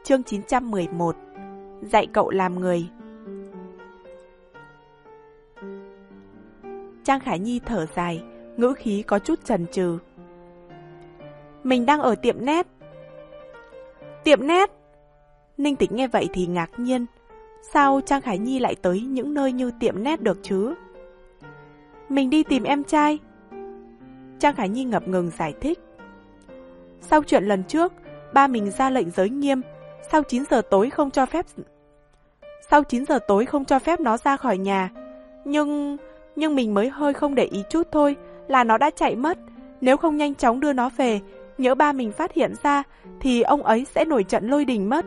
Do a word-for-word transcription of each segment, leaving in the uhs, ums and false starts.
Chương chín trăm mười một. Dạy cậu làm người. Trang Khải Nhi thở dài, ngữ khí có chút chần chừ. Mình đang ở tiệm nét. Tiệm nét? Ninh Tịch nghe vậy thì ngạc nhiên. Sao Trang Khải Nhi lại tới những nơi như tiệm nét được chứ? Mình đi tìm em trai. Trang Khải Nhi ngập ngừng giải thích. Sau chuyện lần trước, ba mình ra lệnh giới nghiêm, sau chín giờ tối không cho phép Sau chín giờ tối không cho phép nó ra khỏi nhà. Nhưng nhưng mình mới hơi không để ý chút thôi là nó đã chạy mất. Nếu không nhanh chóng đưa nó về, nhỡ ba mình phát hiện ra thì ông ấy sẽ nổi trận lôi đình mất.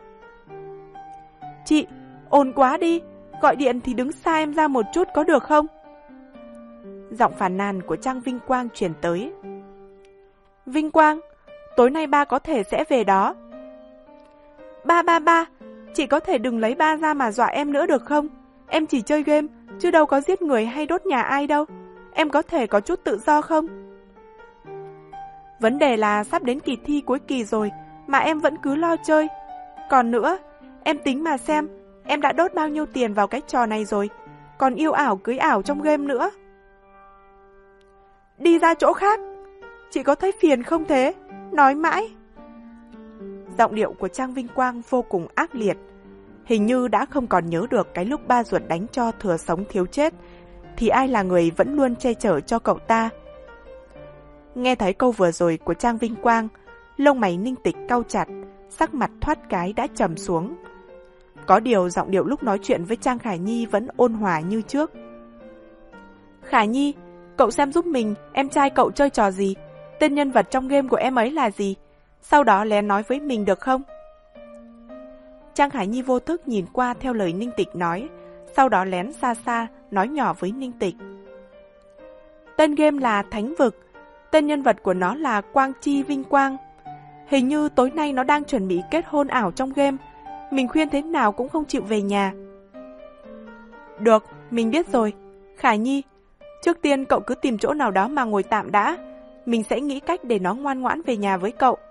Chị, ồn quá đi, gọi điện thì đứng xa em ra một chút có được không? Giọng phàn nàn của Trang Vinh Quang truyền tới. Vinh Quang, tối nay ba có thể sẽ về đó. Ba ba ba, chị có thể đừng lấy ba ra mà dọa em nữa được không? Em chỉ chơi game, chứ đâu có giết người hay đốt nhà ai đâu. Em có thể có chút tự do không? Vấn đề là sắp đến kỳ thi cuối kỳ rồi, mà em vẫn cứ lo chơi. Còn nữa, em tính mà xem, em đã đốt bao nhiêu tiền vào cái trò này rồi, còn yêu ảo cưới ảo trong game nữa. Đi ra chỗ khác, chị có thấy phiền không thế? Nói mãi. Giọng điệu của Trang Vinh Quang vô cùng ác liệt. Hình như đã không còn nhớ được cái lúc ba ruột đánh cho thừa sống thiếu chết, thì ai là người vẫn luôn che chở cho cậu ta. Nghe thấy câu vừa rồi của Trang Vinh Quang, lông mày Ninh Tịch cau chặt, sắc mặt thoát cái đã trầm xuống. Có điều giọng điệu lúc nói chuyện với Trang Khải Nhi vẫn ôn hòa như trước. Khải Nhi, cậu xem giúp mình, em trai cậu chơi trò gì? Tên nhân vật trong game của em ấy là gì? Sau đó lén nói với mình được không? Trang Khải Nhi vô thức nhìn qua theo lời Ninh Tịch nói, sau đó lén xa xa nói nhỏ với Ninh Tịch. Tên game là Thánh Vực, tên nhân vật của nó là Quang Chi Vinh Quang. Hình như tối nay nó đang chuẩn bị kết hôn ảo trong game, mình khuyên thế nào cũng không chịu về nhà. Được, mình biết rồi. Khải Nhi, trước tiên cậu cứ tìm chỗ nào đó mà ngồi tạm đã, mình sẽ nghĩ cách để nó ngoan ngoãn về nhà với cậu.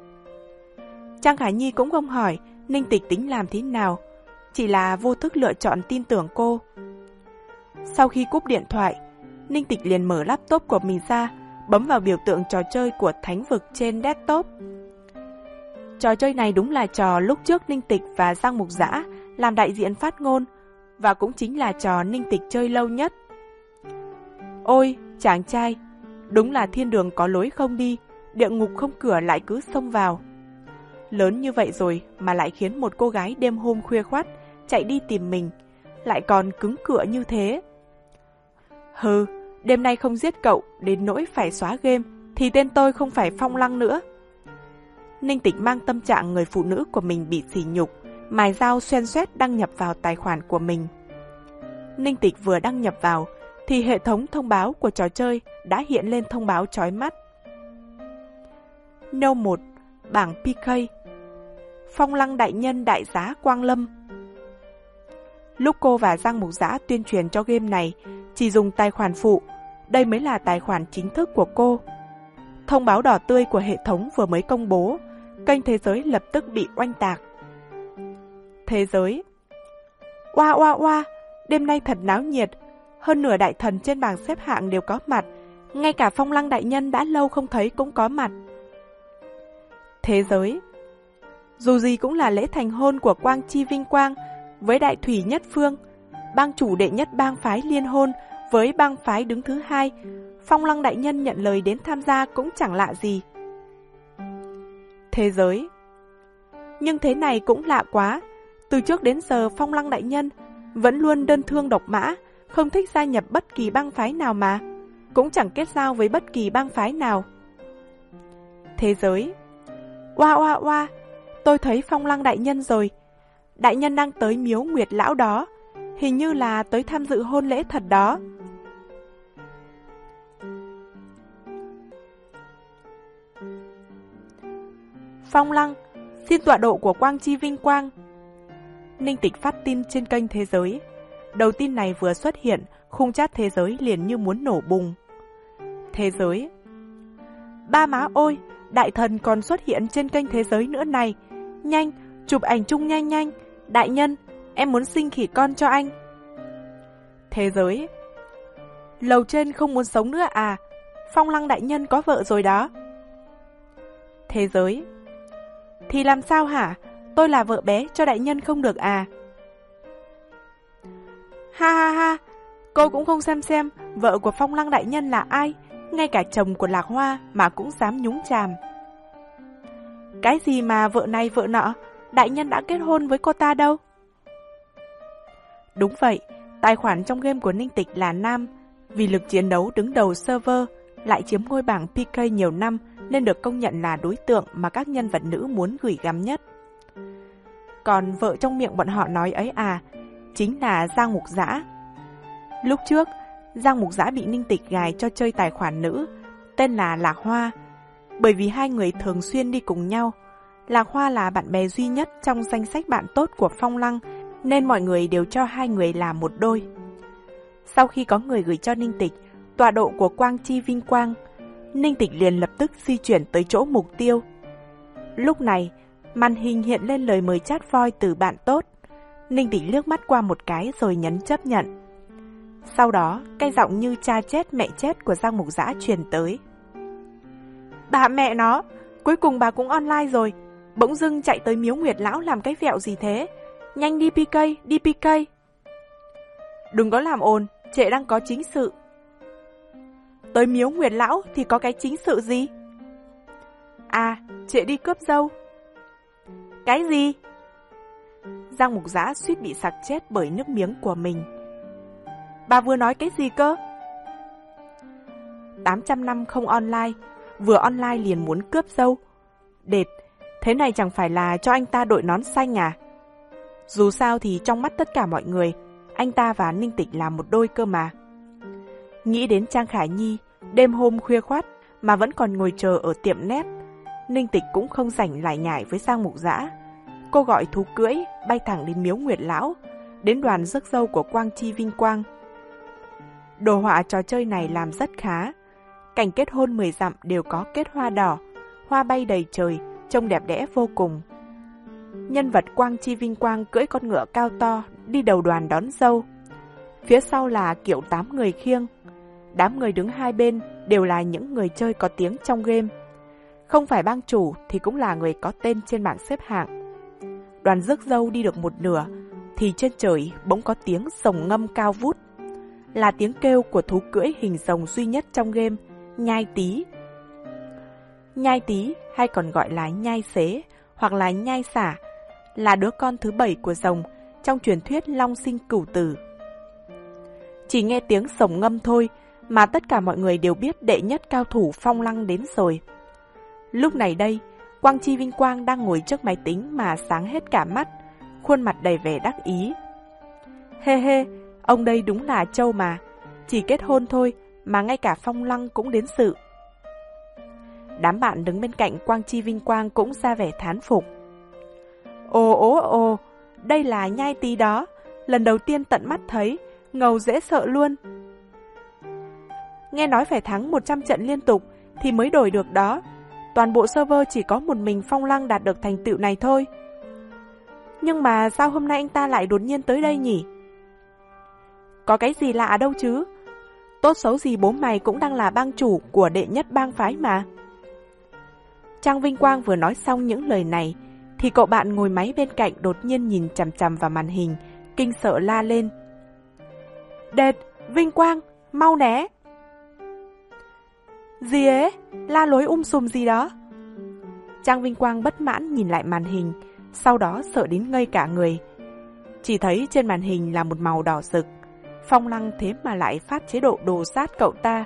Trang Khải Nhi cũng không hỏi Ninh Tịch tính làm thế nào, chỉ là vô thức lựa chọn tin tưởng cô. Sau khi cúp điện thoại, Ninh Tịch liền mở laptop của mình ra, bấm vào biểu tượng trò chơi của Thánh Vực trên desktop. Trò chơi này đúng là trò lúc trước Ninh Tịch và Giang Mục Dã làm đại diện phát ngôn, và cũng chính là trò Ninh Tịch chơi lâu nhất. Ôi, chàng trai, đúng là thiên đường có lối không đi, địa ngục không cửa lại cứ xông vào. Lớn như vậy rồi mà lại khiến một cô gái đêm hôm khuya khoắt chạy đi tìm mình, lại còn cứng cựa như thế. Hừ, đêm nay không giết cậu đến nỗi phải xóa game thì tên tôi không phải Phong Lăng nữa. Ninh Tịch mang tâm trạng người phụ nữ của mình bị sỉ nhục, mài dao xoen xoét đăng nhập vào tài khoản của mình. Ninh Tịch vừa đăng nhập vào thì hệ thống thông báo của trò chơi đã hiện lên thông báo chói mắt. Nâu một, bảng pê ca, Phong Lăng đại nhân đại giá Quang Lâm. Lúc cô và Giang Mục Dã tuyên truyền cho game này chỉ dùng tài khoản phụ, đây mới là tài khoản chính thức của cô. Thông báo đỏ tươi của hệ thống vừa mới công bố, kênh Thế Giới lập tức bị oanh tạc. Thế Giới. Oa oa oa, đêm nay thật náo nhiệt, hơn nửa đại thần trên bảng xếp hạng đều có mặt, ngay cả Phong Lăng đại nhân đã lâu không thấy cũng có mặt. Thế Giới. Dù gì cũng là lễ thành hôn của Quang Chi Vinh Quang với Đại Thủy Nhất Phương, bang chủ đệ nhất bang phái liên hôn với bang phái đứng thứ hai. Phong Lăng đại nhân nhận lời đến tham gia cũng chẳng lạ gì. Thế Giới. Nhưng thế này cũng lạ quá, từ trước đến giờ Phong Lăng đại nhân vẫn luôn đơn thương độc mã, không thích gia nhập bất kỳ bang phái nào mà, cũng chẳng kết giao với bất kỳ bang phái nào. Thế Giới. Oa oa oa, tôi thấy Phong Lăng đại nhân rồi. Đại nhân đang tới miếu Nguyệt Lão đó, hình như là tới tham dự hôn lễ thật đó. Phong Lăng, xin tọa độ của Quang Chi Vinh Quang. Ninh Tịch phát tin trên kênh Thế Giới. Đầu tin này vừa xuất hiện, khung chat Thế Giới liền như muốn nổ bùng. Thế Giới. Ba má ôi, đại thần còn xuất hiện trên kênh Thế Giới nữa này. Nhanh, chụp ảnh chung nhanh nhanh. Đại nhân, em muốn sinh khỉ con cho anh. Thế giới: lầu trên không muốn sống nữa à? Phong Lăng đại nhân có vợ rồi đó. Thế giới: thì làm sao hả? Tôi là vợ bé cho đại nhân không được à? Ha ha ha, cô cũng không xem xem vợ của Phong Lăng đại nhân là ai, ngay cả chồng của Lạc Hoa mà cũng dám nhúng chàm. Cái gì mà vợ này vợ nọ, đại nhân đã kết hôn với cô ta đâu. Đúng vậy, tài khoản trong game của Ninh Tịch là nam, vì lực chiến đấu đứng đầu server, lại chiếm ngôi bảng pê ca nhiều năm nên được công nhận là đối tượng mà các nhân vật nữ muốn gửi gắm nhất. Còn vợ trong miệng bọn họ nói ấy à, chính là Giang Mục Dã. Lúc trước, Giang Mục Dã bị Ninh Tịch gài cho chơi tài khoản nữ, tên là Lạc Hoa. Bởi vì hai người thường xuyên đi cùng nhau, Lạc Hoa là bạn bè duy nhất trong danh sách bạn tốt của Phong Lăng, nên mọi người đều cho hai người là một đôi. Sau khi có người gửi cho Ninh Tịch tọa độ của Quang Chi Vinh Quang, Ninh Tịch liền lập tức di chuyển tới chỗ mục tiêu. Lúc này, màn hình hiện lên lời mời chat voice từ bạn tốt. Ninh Tịch liếc mắt qua một cái rồi nhấn chấp nhận. Sau đó, cái giọng như cha chết mẹ chết của Giang Mục Dã truyền tới. Bà mẹ nó, cuối cùng bà cũng online rồi. Bỗng dưng chạy tới Miếu Nguyệt Lão làm cái vẹo gì thế? Nhanh đi pê ca, đi pê ca. Đừng có làm ồn, trệ đang có chính sự. Tới Miếu Nguyệt Lão thì có cái chính sự gì? À, trệ đi cướp dâu. Cái gì? Giang Mục Dã suýt bị sặc chết bởi nước miếng của mình. Bà vừa nói cái gì cơ? tám trăm năm không online, vừa online liền muốn cướp dâu. Đệt, thế này chẳng phải là cho anh ta đội nón xanh à? Dù sao thì trong mắt tất cả mọi người, anh ta và Ninh Tịch là một đôi cơ mà. Nghĩ đến Trang Khả Nhi, đêm hôm khuya khoắt mà vẫn còn ngồi chờ ở tiệm nét, Ninh Tịch cũng không rảnh lải nhải với Giang Mục Dã. Cô gọi thú cưỡi, bay thẳng đến Miếu Nguyệt Lão, đến đoàn rước dâu của Quang Chi Vinh Quang. Đồ họa trò chơi này làm rất khá. Cảnh kết hôn mười dặm đều có kết hoa đỏ, hoa bay đầy trời, trông đẹp đẽ vô cùng. Nhân vật Quang Chi Vinh Quang cưỡi con ngựa cao to, đi đầu đoàn đón dâu. Phía sau là kiệu tám người khiêng. Đám người đứng hai bên đều là những người chơi có tiếng trong game. Không phải bang chủ thì cũng là người có tên trên bảng xếp hạng. Đoàn rước dâu đi được một nửa, thì trên trời bỗng có tiếng rồng ngâm cao vút. Là tiếng kêu của thú cưỡi hình rồng duy nhất trong game, Nhai Tý. Nhai Tý hay còn gọi là Nhai Xế hoặc là Nhai Xả, là đứa con thứ bảy của rồng trong truyền thuyết Long Sinh Cửu Tử. Chỉ nghe tiếng rồng ngâm thôi mà tất cả mọi người đều biết đệ nhất cao thủ Phong Lăng đến rồi. Lúc này đây, Quang Chi Vinh Quang đang ngồi trước máy tính mà sáng hết cả mắt, khuôn mặt đầy vẻ đắc ý. Hê hê, ông đây đúng là trâu mà, chỉ kết hôn thôi mà ngay cả Phong Lăng cũng đến sự. Đám bạn đứng bên cạnh Quang Chi Vinh Quang cũng ra vẻ thán phục. Ồ ồ ồ, đây là Nhai Tý đó, lần đầu tiên tận mắt thấy, ngầu dễ sợ luôn. Nghe nói phải thắng một trăm trận liên tục thì mới đổi được đó. Toàn bộ server chỉ có một mình Phong Lăng đạt được thành tựu này thôi. Nhưng mà sao hôm nay anh ta lại đột nhiên tới đây nhỉ? Có cái gì lạ đâu chứ? Tốt xấu gì bố mày cũng đang là bang chủ của đệ nhất bang phái mà. Trang Vinh Quang vừa nói xong những lời này thì cậu bạn ngồi máy bên cạnh đột nhiên nhìn chằm chằm vào màn hình, kinh sợ la lên. Đệt, Vinh Quang, mau né! Gì ấy? La lối um sùm gì đó? Trang Vinh Quang bất mãn nhìn lại màn hình, sau đó sợ đến ngây cả người. Chỉ thấy trên màn hình là một màu đỏ rực. Phong Lăng thế mà lại phát chế độ đồ sát cậu ta.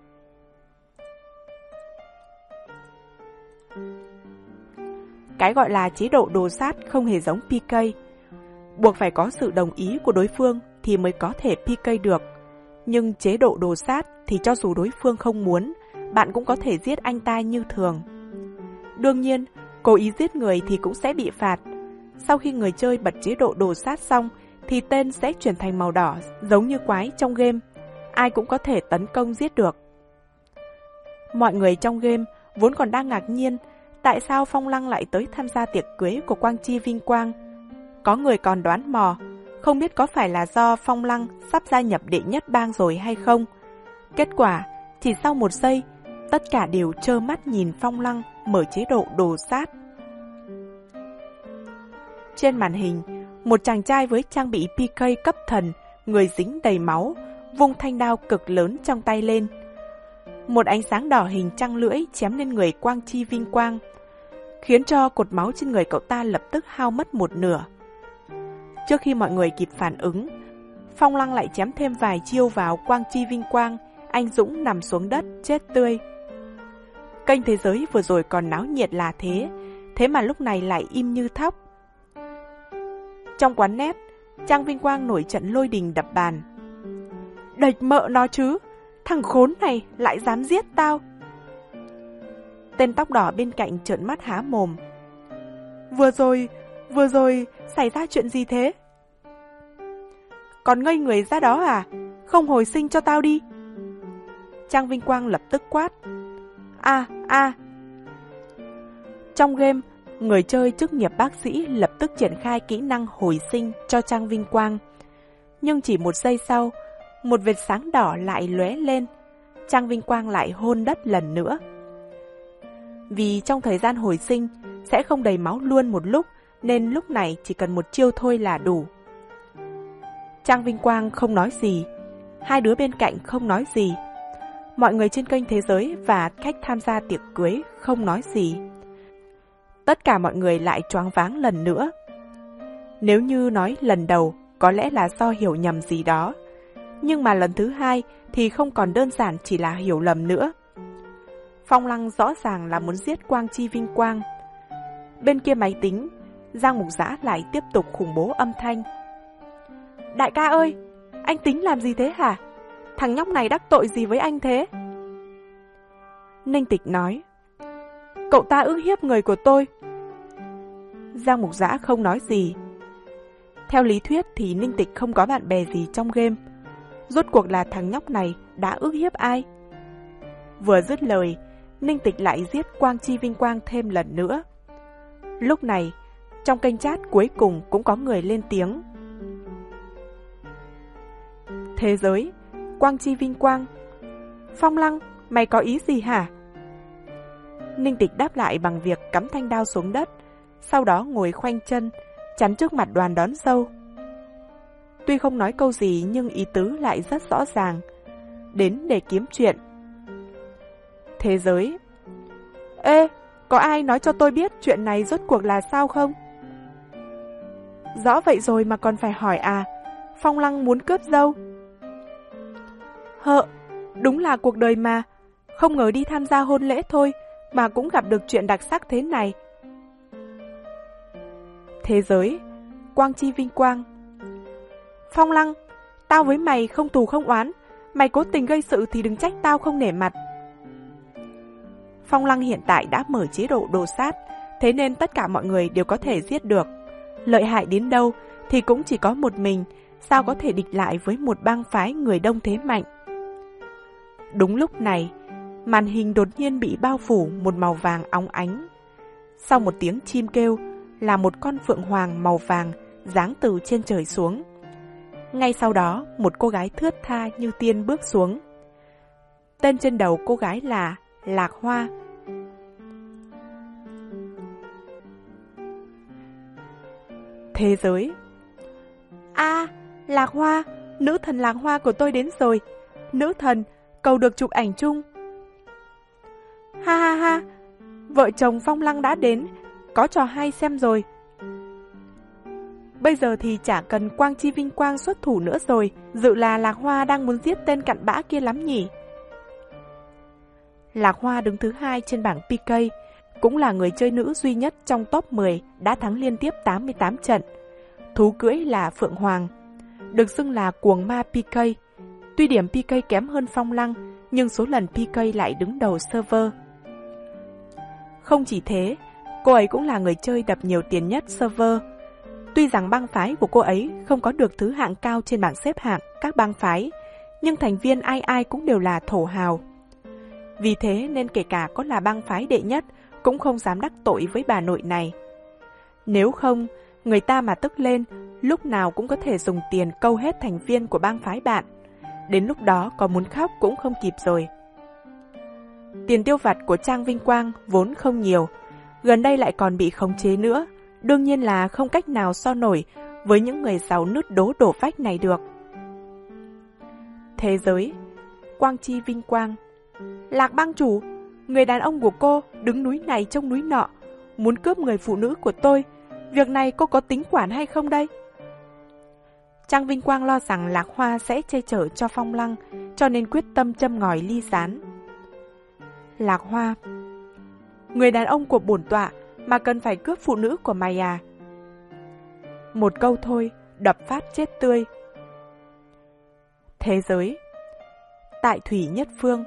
Cái gọi là chế độ đồ sát không hề giống pê ca. Buộc phải có sự đồng ý của đối phương thì mới có thể pê ca được. Nhưng chế độ đồ sát thì cho dù đối phương không muốn, bạn cũng có thể giết anh ta như thường. Đương nhiên, cố ý giết người thì cũng sẽ bị phạt. Sau khi người chơi bật chế độ đồ sát xong, thì tên sẽ chuyển thành màu đỏ, giống như quái trong game. Ai cũng có thể tấn công giết được. Mọi người trong game vốn còn đang ngạc nhiên, tại sao Phong Lăng lại tới tham gia tiệc cưới của Quang Chi Vinh Quang. Có người còn đoán mò, không biết có phải là do Phong Lăng sắp gia nhập đệ nhất bang rồi hay không. Kết quả, chỉ sau một giây, tất cả đều trơ mắt nhìn Phong Lăng mở chế độ đồ sát. Trên màn hình, một chàng trai với trang bị pê ca cấp thần, người dính đầy máu, vung thanh đao cực lớn trong tay lên. Một ánh sáng đỏ hình trăng lưỡi chém lên người Quang Chi Vinh Quang, khiến cho cột máu trên người cậu ta lập tức hao mất một nửa. Trước khi mọi người kịp phản ứng, Phong Lăng lại chém thêm vài chiêu vào Quang Chi Vinh Quang, anh dũng nằm xuống đất, chết tươi. Kênh Thế Giới vừa rồi còn náo nhiệt là thế, thế mà lúc này lại im như thóc. Trong quán net, Trang Vinh Quang nổi trận lôi đình đập bàn. Đệt mợ nó chứ, thằng khốn này lại dám giết tao. Tên tóc đỏ bên cạnh trợn mắt há mồm. Vừa rồi, vừa rồi, xảy ra chuyện gì thế? Còn ngây người ra đó à? Không hồi sinh cho tao đi. Trang Vinh Quang lập tức quát. A, a. Trong game, người chơi chức nghiệp bác sĩ lập tức triển khai kỹ năng hồi sinh cho Trang Vinh Quang. Nhưng chỉ một giây sau, một vệt sáng đỏ lại lóe lên, Trang Vinh Quang lại hôn đất lần nữa. Vì trong thời gian hồi sinh sẽ không đầy máu luôn một lúc, nên lúc này chỉ cần một chiêu thôi là đủ. Trang Vinh Quang không nói gì, hai đứa bên cạnh không nói gì, mọi người trên kênh Thế Giới và khách tham gia tiệc cưới không nói gì. Tất cả mọi người lại choáng váng lần nữa. Nếu như nói lần đầu, có lẽ là do hiểu nhầm gì đó. Nhưng mà lần thứ hai thì không còn đơn giản chỉ là hiểu lầm nữa. Phong Lăng rõ ràng là muốn giết Quang Chi Vinh Quang. Bên kia máy tính, Giang Mục Dã lại tiếp tục khủng bố âm thanh. Đại ca ơi, anh tính làm gì thế hả? Thằng nhóc này đắc tội gì với anh thế? Ninh Tịch nói. Cậu ta ức hiếp người của tôi. Giang Mục Dã không nói gì. Theo lý thuyết thì Ninh Tịch không có bạn bè gì trong game. Rốt cuộc là thằng nhóc này đã ức hiếp ai? Vừa dứt lời, Ninh Tịch lại giết Quang Chi Vinh Quang thêm lần nữa. Lúc này, trong kênh chat cuối cùng cũng có người lên tiếng. Thế Giới, Quang Chi Vinh Quang. Phong Lăng, mày có ý gì hả? Ninh Tịch đáp lại bằng việc cắm thanh đao xuống đất, sau đó ngồi khoanh chân, chắn trước mặt đoàn đón dâu. Tuy không nói câu gì nhưng ý tứ lại rất rõ ràng. Đến để kiếm chuyện. Thế Giới. Ê, có ai nói cho tôi biết chuyện này rốt cuộc là sao không? Rõ vậy rồi mà còn phải hỏi à? Phong Lăng muốn cướp dâu. Hợ, đúng là cuộc đời mà. Không ngờ đi tham gia hôn lễ thôi mà cũng gặp được chuyện đặc sắc thế này. Thế Giới, Quang Chi Vinh Quang. Phong Lăng, tao với mày không thù không oán, mày cố tình gây sự thì đừng trách tao không nể mặt. Phong Lăng hiện tại đã mở chế độ đồ sát, thế nên tất cả mọi người đều có thể giết được. Lợi hại đến đâu thì cũng chỉ có một mình, sao có thể địch lại với một bang phái người đông thế mạnh. Đúng lúc này, màn hình đột nhiên bị bao phủ một màu vàng óng ánh. Sau một tiếng chim kêu, là một con phượng hoàng màu vàng giáng từ trên trời xuống. Ngay sau đó, một cô gái thướt tha như tiên bước xuống. Tên trên đầu cô gái là Lạc Hoa. Thế Giới. A, à, Lạc Hoa, nữ thần Lạc Hoa của tôi đến rồi. Nữ thần, cầu được chụp ảnh chung. Ha ha ha, vợ chồng Phong Lăng đã đến, có trò hay xem rồi. Bây giờ thì chả cần Quang Chi Vinh Quang xuất thủ nữa rồi, dự là Lạc Hoa đang muốn giết tên cặn bã kia lắm nhỉ. Lạc Hoa đứng thứ hai trên bảng pê ca, cũng là người chơi nữ duy nhất trong top mười đã thắng liên tiếp tám mươi tám trận. Thú cưỡi là Phượng Hoàng, được xưng là cuồng ma pê ca. Tuy điểm pê ca kém hơn Phong Lăng, nhưng số lần pê ca lại đứng đầu server. Không chỉ thế, cô ấy cũng là người chơi đập nhiều tiền nhất server. Tuy rằng bang phái của cô ấy không có được thứ hạng cao trên bảng xếp hạng các bang phái, nhưng thành viên ai ai cũng đều là thổ hào. Vì thế nên kể cả có là bang phái đệ nhất, cũng không dám đắc tội với bà nội này. Nếu không, người ta mà tức lên, lúc nào cũng có thể dùng tiền câu hết thành viên của bang phái bạn. Đến lúc đó có muốn khóc cũng không kịp rồi. Tiền tiêu vặt của Trang Vinh Quang vốn không nhiều, gần đây lại còn bị khống chế nữa, đương nhiên là không cách nào so nổi với những người giàu nứt đố đổ vách này được. Thế giới, Quang Chi Vinh Quang. Lạc bang chủ, người đàn ông của cô đứng núi này trông núi nọ, muốn cướp người phụ nữ của tôi. Việc này cô có tính quản hay không đây? Trang Vinh Quang lo rằng Lạc Hoa sẽ che chở cho Phong Lăng, cho nên quyết tâm châm ngòi ly gián. Lạc Hoa: người đàn ông của bổn tọa mà cần phải cướp phụ nữ của mày à? Một câu thôi, đập phát chết tươi. Thế giới, Tại Thủy Nhất Phương.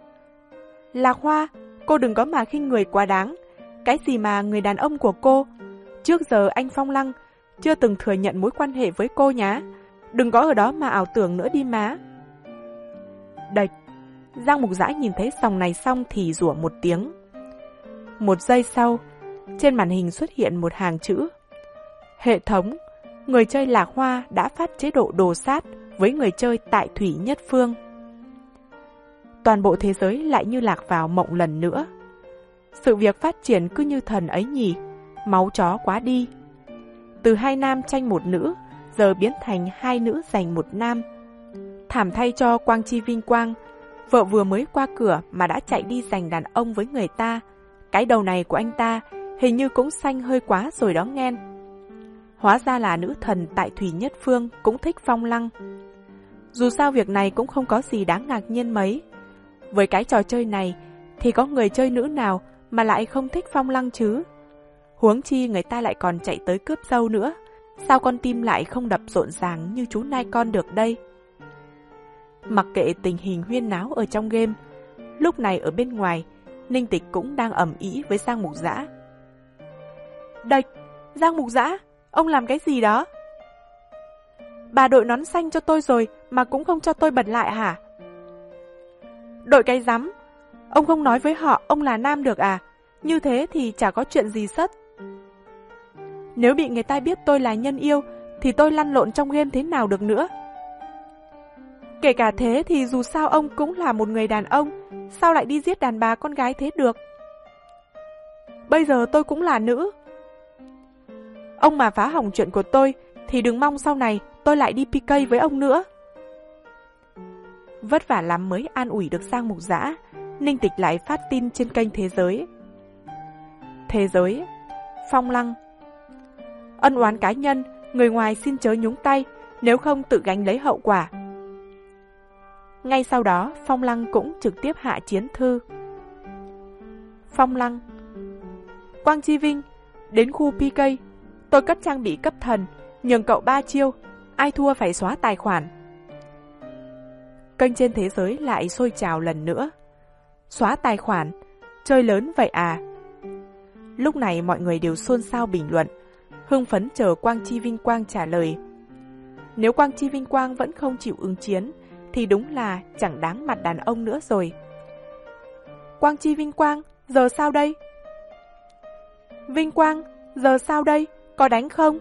Lạc Hoa, cô đừng có mà khinh người quá đáng. Cái gì mà người đàn ông của cô? Trước giờ anh Phong Lăng chưa từng thừa nhận mối quan hệ với cô nhá. Đừng có ở đó mà ảo tưởng nữa đi má. Đạch. Giang Mục Dã nhìn thấy dòng này xong thì rủa một tiếng. Một giây sau, trên màn hình xuất hiện một hàng chữ: hệ thống, người chơi Lạc Hoa đã phát chế độ đồ sát với người chơi Tại Thủy Nhất Phương. Toàn bộ thế giới lại như lạc vào mộng lần nữa. Sự việc phát triển cứ như thần ấy nhỉ, máu chó quá đi. Từ hai nam tranh một nữ, giờ biến thành hai nữ giành một nam. Thảm thay cho Quang Chi Vinh Quang, vợ vừa mới qua cửa mà đã chạy đi giành đàn ông với người ta. Cái đầu này của anh ta hình như cũng xanh hơi quá rồi đó nghen. Hóa ra là nữ thần Tại Thủy Nhất Phương cũng thích Phong Lăng. Dù sao việc này cũng không có gì đáng ngạc nhiên mấy. Với cái trò chơi này thì có người chơi nữ nào mà lại không thích Phong Lăng chứ? Huống chi người ta lại còn chạy tới cướp dâu nữa. Sao con tim lại không đập rộn ràng như chú nai con được đây? Mặc kệ tình hình huyên náo ở trong game, lúc này ở bên ngoài, Ninh Tịch cũng đang ầm ĩ với Giang Mục Dã. Đạch, Giang Mục Dã, ông làm cái gì đó? Bà đội nón xanh cho tôi rồi mà cũng không cho tôi bật lại hả? Đội cái rắm, ông không nói với họ ông là nam được à? Như thế thì chả có chuyện gì sất. Nếu bị người ta biết tôi là nhân yêu thì tôi lăn lộn trong game thế nào được nữa? Kể cả thế thì dù sao ông cũng là một người đàn ông, sao lại đi giết đàn bà con gái thế được? Bây giờ tôi cũng là nữ. Ông mà phá hỏng chuyện của tôi thì đừng mong sau này tôi lại đi pê ca với ông nữa. Vất vả lắm mới an ủi được Giang Mục Dã, Ninh Tịch lại phát tin trên kênh Thế Giới. Thế Giới, Phong Lăng. Ân oán cá nhân, người ngoài xin chớ nhúng tay, nếu không tự gánh lấy hậu quả. Ngay sau đó, Phong Lăng cũng trực tiếp hạ chiến thư. Phong Lăng: Quang Chi Vinh, đến khu pê ca, tôi cất trang bị cấp thần, nhường cậu ba chiêu, ai thua phải xóa tài khoản. Kênh trên Thế Giới lại sôi trào lần nữa. Xóa tài khoản, chơi lớn vậy à? Lúc này mọi người đều xôn xao bình luận, hưng phấn chờ Quang Chi Vinh Quang trả lời. Nếu Quang Chi Vinh Quang vẫn không chịu ứng chiến, thì đúng là chẳng đáng mặt đàn ông nữa rồi. Quang Chi Vinh Quang, giờ sao đây? Vinh Quang, giờ sao đây? Có đánh không?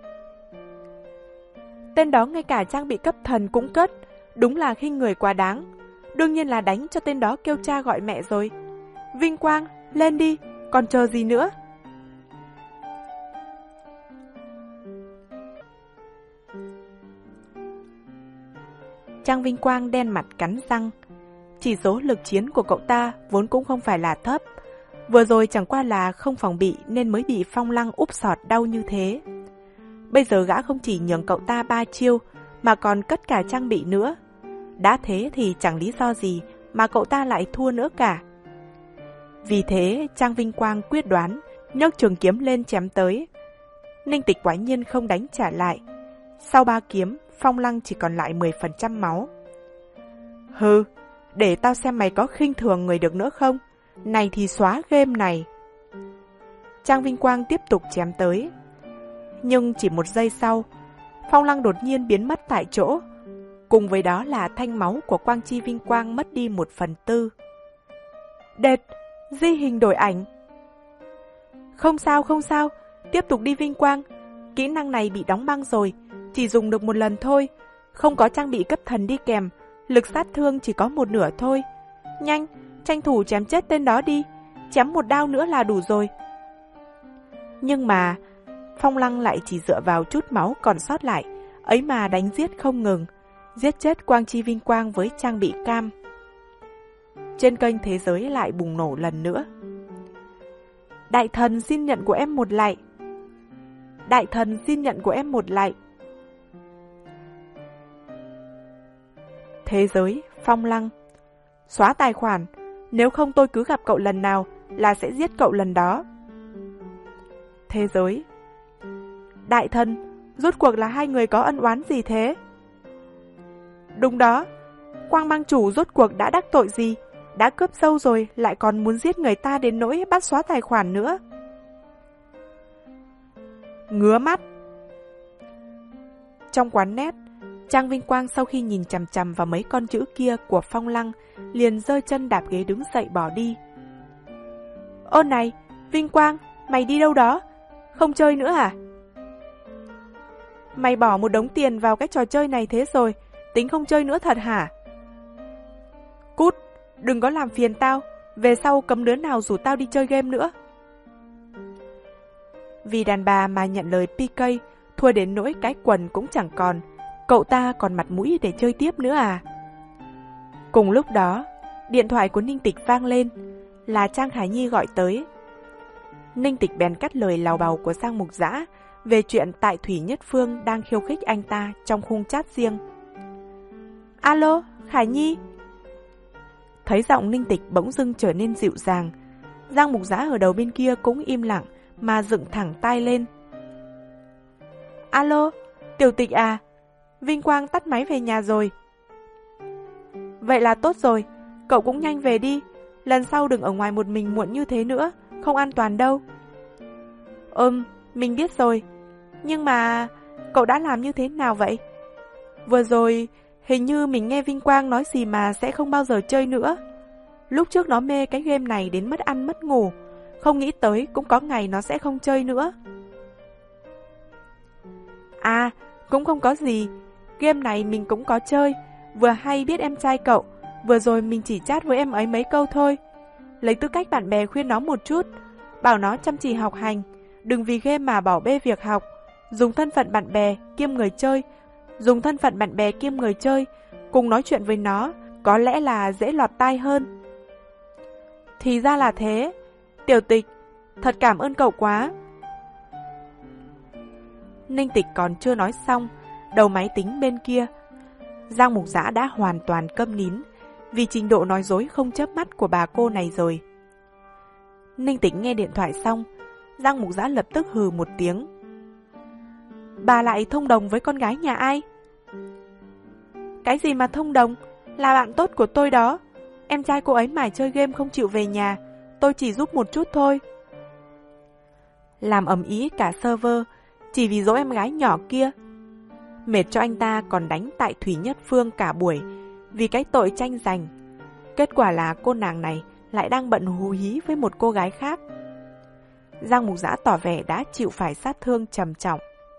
Tên đó ngay cả trang bị cấp thần cũng cất, đúng là khinh người quá đáng. Đương nhiên là đánh cho tên đó kêu cha gọi mẹ rồi. Vinh Quang, lên đi, còn chờ gì nữa? Trang Vinh Quang đen mặt cắn răng. Chỉ số lực chiến của cậu ta vốn cũng không phải là thấp. Vừa rồi chẳng qua là không phòng bị nên mới bị Phong Lăng úp sọt đau như thế. Bây giờ gã không chỉ nhường cậu ta ba chiêu mà còn cất cả trang bị nữa. Đã thế thì chẳng lý do gì mà cậu ta lại thua nữa cả. Vì thế Trang Vinh Quang quyết đoán nhấc trường kiếm lên chém tới. Ninh Tịch quả nhiên không đánh trả lại. Sau ba kiếm, Phong Lăng chỉ còn lại mười phần trăm máu. Hừ, để tao xem mày có khinh thường người được nữa không? Này thì xóa game này. Trang Vinh Quang tiếp tục chém tới. Nhưng chỉ một giây sau, Phong Lăng đột nhiên biến mất tại chỗ. Cùng với đó là thanh máu của Quang Chi Vinh Quang mất đi một phần tư. Đệt, di hình đổi ảnh. Không sao, không sao, tiếp tục đi Vinh Quang. Kỹ năng này bị đóng băng rồi, chỉ dùng được một lần thôi, không có trang bị cấp thần đi kèm, lực sát thương chỉ có một nửa thôi. Nhanh, tranh thủ chém chết tên đó đi, chém một đao nữa là đủ rồi. Nhưng mà Phong Lăng lại chỉ dựa vào chút máu còn sót lại, ấy mà đánh giết không ngừng, giết chết Quang Chi Vinh Quang với trang bị cam. Trên kênh thế giới lại bùng nổ lần nữa. Đại thần xin nhận của em một lạy. Đại thần xin nhận của em một lạy. Thế giới, Phong Lăng. Xóa tài khoản, nếu không tôi cứ gặp cậu lần nào là sẽ giết cậu lần đó. Thế giới. Đại thần, rốt cuộc là hai người có ân oán gì thế? Đúng đó, Quang Mang chủ rốt cuộc đã đắc tội gì? Đã cướp dâu rồi lại còn muốn giết người ta đến nỗi bắt xóa tài khoản nữa. Ngứa mắt. Trong quán net, Trang Vinh Quang sau khi nhìn chằm chằm vào mấy con chữ kia của Phong Lăng, liền giơ chân đạp ghế đứng dậy bỏ đi. Ơ này, Vinh Quang, mày đi đâu đó? Không chơi nữa à? Mày bỏ một đống tiền vào cái trò chơi này thế rồi, tính không chơi nữa thật hả? Cút, đừng có làm phiền tao, về sau cấm đứa nào rủ tao đi chơi game nữa. Vì đàn bà mà nhận lời pê ca, thua đến nỗi cái quần cũng chẳng còn, cậu ta còn mặt mũi để chơi tiếp nữa à? Cùng lúc đó, điện thoại của Ninh Tịch vang lên, là Trang Khải Nhi gọi tới. Ninh Tịch bèn cắt lời lào bào của Giang Mục Dã về chuyện tại Thủy Nhất Phương đang khiêu khích anh ta trong khung chat riêng. Alo, Khải Nhi. Thấy giọng Ninh Tịch bỗng dưng trở nên dịu dàng, Giang Mục Dã ở đầu bên kia cũng im lặng mà dựng thẳng tai lên. Alo, Tiểu Tịch à, Vinh Quang tắt máy về nhà rồi. Vậy là tốt rồi, cậu cũng nhanh về đi, lần sau đừng ở ngoài một mình muộn như thế nữa, không an toàn đâu. Ừm, mình biết rồi, nhưng mà cậu đã làm như thế nào vậy? Vừa rồi, hình như mình nghe Vinh Quang nói gì mà sẽ không bao giờ chơi nữa. Lúc trước nó mê cái game này đến mất ăn mất ngủ, không nghĩ tới cũng có ngày nó sẽ không chơi nữa. À, cũng không có gì, game này mình cũng có chơi, vừa hay biết em trai cậu, vừa rồi mình chỉ chat với em ấy mấy câu thôi. Lấy tư cách bạn bè khuyên nó một chút, bảo nó chăm chỉ học hành, đừng vì game mà bỏ bê việc học, dùng thân phận bạn bè kiêm người chơi, dùng thân phận bạn bè kiêm người chơi, cùng nói chuyện với nó, có lẽ là dễ lọt tai hơn. Thì ra là thế, Tiểu Tịch, thật cảm ơn cậu quá. Ninh Tịch còn chưa nói xong, đầu máy tính bên kia, Giang Mục Dã đã hoàn toàn câm nín, vì trình độ nói dối không chớp mắt của bà cô này rồi. Ninh Tịch nghe điện thoại xong, Giang Mục Dã lập tức hừ một tiếng. Bà lại thông đồng với con gái nhà ai? Cái gì mà thông đồng? Là bạn tốt của tôi đó. Em trai cô ấy mải chơi game không chịu về nhà, tôi chỉ giúp một chút thôi. Làm ầm ĩ cả server, chỉ vì dỗ em gái nhỏ kia. Mệt cho anh ta còn đánh tại Thủy Nhất Phương cả buổi, vì cái tội tranh giành. Kết quả là cô nàng này lại đang bận hú hí với một cô gái khác. Giang Mục Dã tỏ vẻ đã chịu phải sát thương trầm trọng.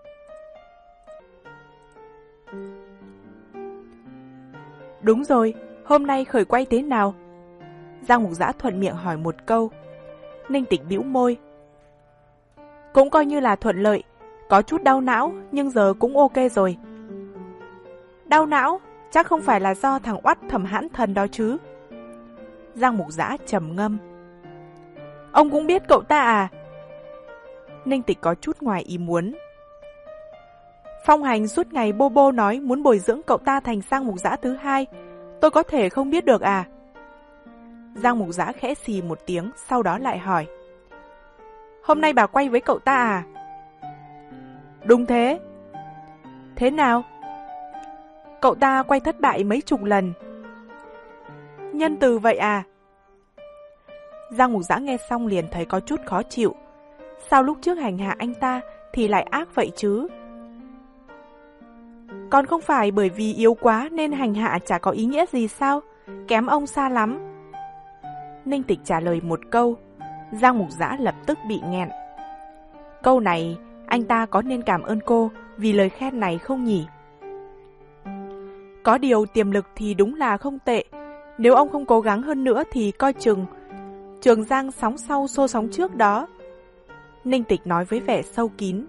Đúng rồi, hôm nay khởi quay thế nào? Giang Mục Dã thuận miệng hỏi một câu. Ninh Tịch bĩu môi. Cũng coi như là thuận lợi, có chút đau não nhưng giờ cũng ok rồi. Đau não? Chắc không phải là do thằng oắt Thẩm Hãn Thần đó chứ? Giang Mục Dã trầm ngâm. Ông cũng biết cậu ta à? Ninh Tịch có chút ngoài ý muốn. Phong Hành suốt ngày bô bô nói muốn bồi dưỡng cậu ta thành Giang Mục Dã thứ hai, tôi có thể không biết được à? Giang Mục Dã khẽ xì một tiếng, sau đó lại hỏi. Hôm nay bà quay với cậu ta à? Đúng thế. Thế nào? Cậu ta quay thất bại mấy chục lần. Nhân từ vậy à? Giang Mục Dã nghe xong liền thấy có chút khó chịu. Sao lúc trước hành hạ anh ta thì lại ác vậy chứ? Còn không phải bởi vì yếu quá nên hành hạ chả có ý nghĩa gì sao? Kém ông xa lắm. Ninh Tịch trả lời một câu, Giang Mục Dã lập tức bị nghẹn. Câu này, anh ta có nên cảm ơn cô vì lời khen này không nhỉ? Có điều tiềm lực thì đúng là không tệ. Nếu ông không cố gắng hơn nữa thì coi chừng Trường Giang sóng sau xô sóng trước đó. Ninh Tịch nói với vẻ sâu kín.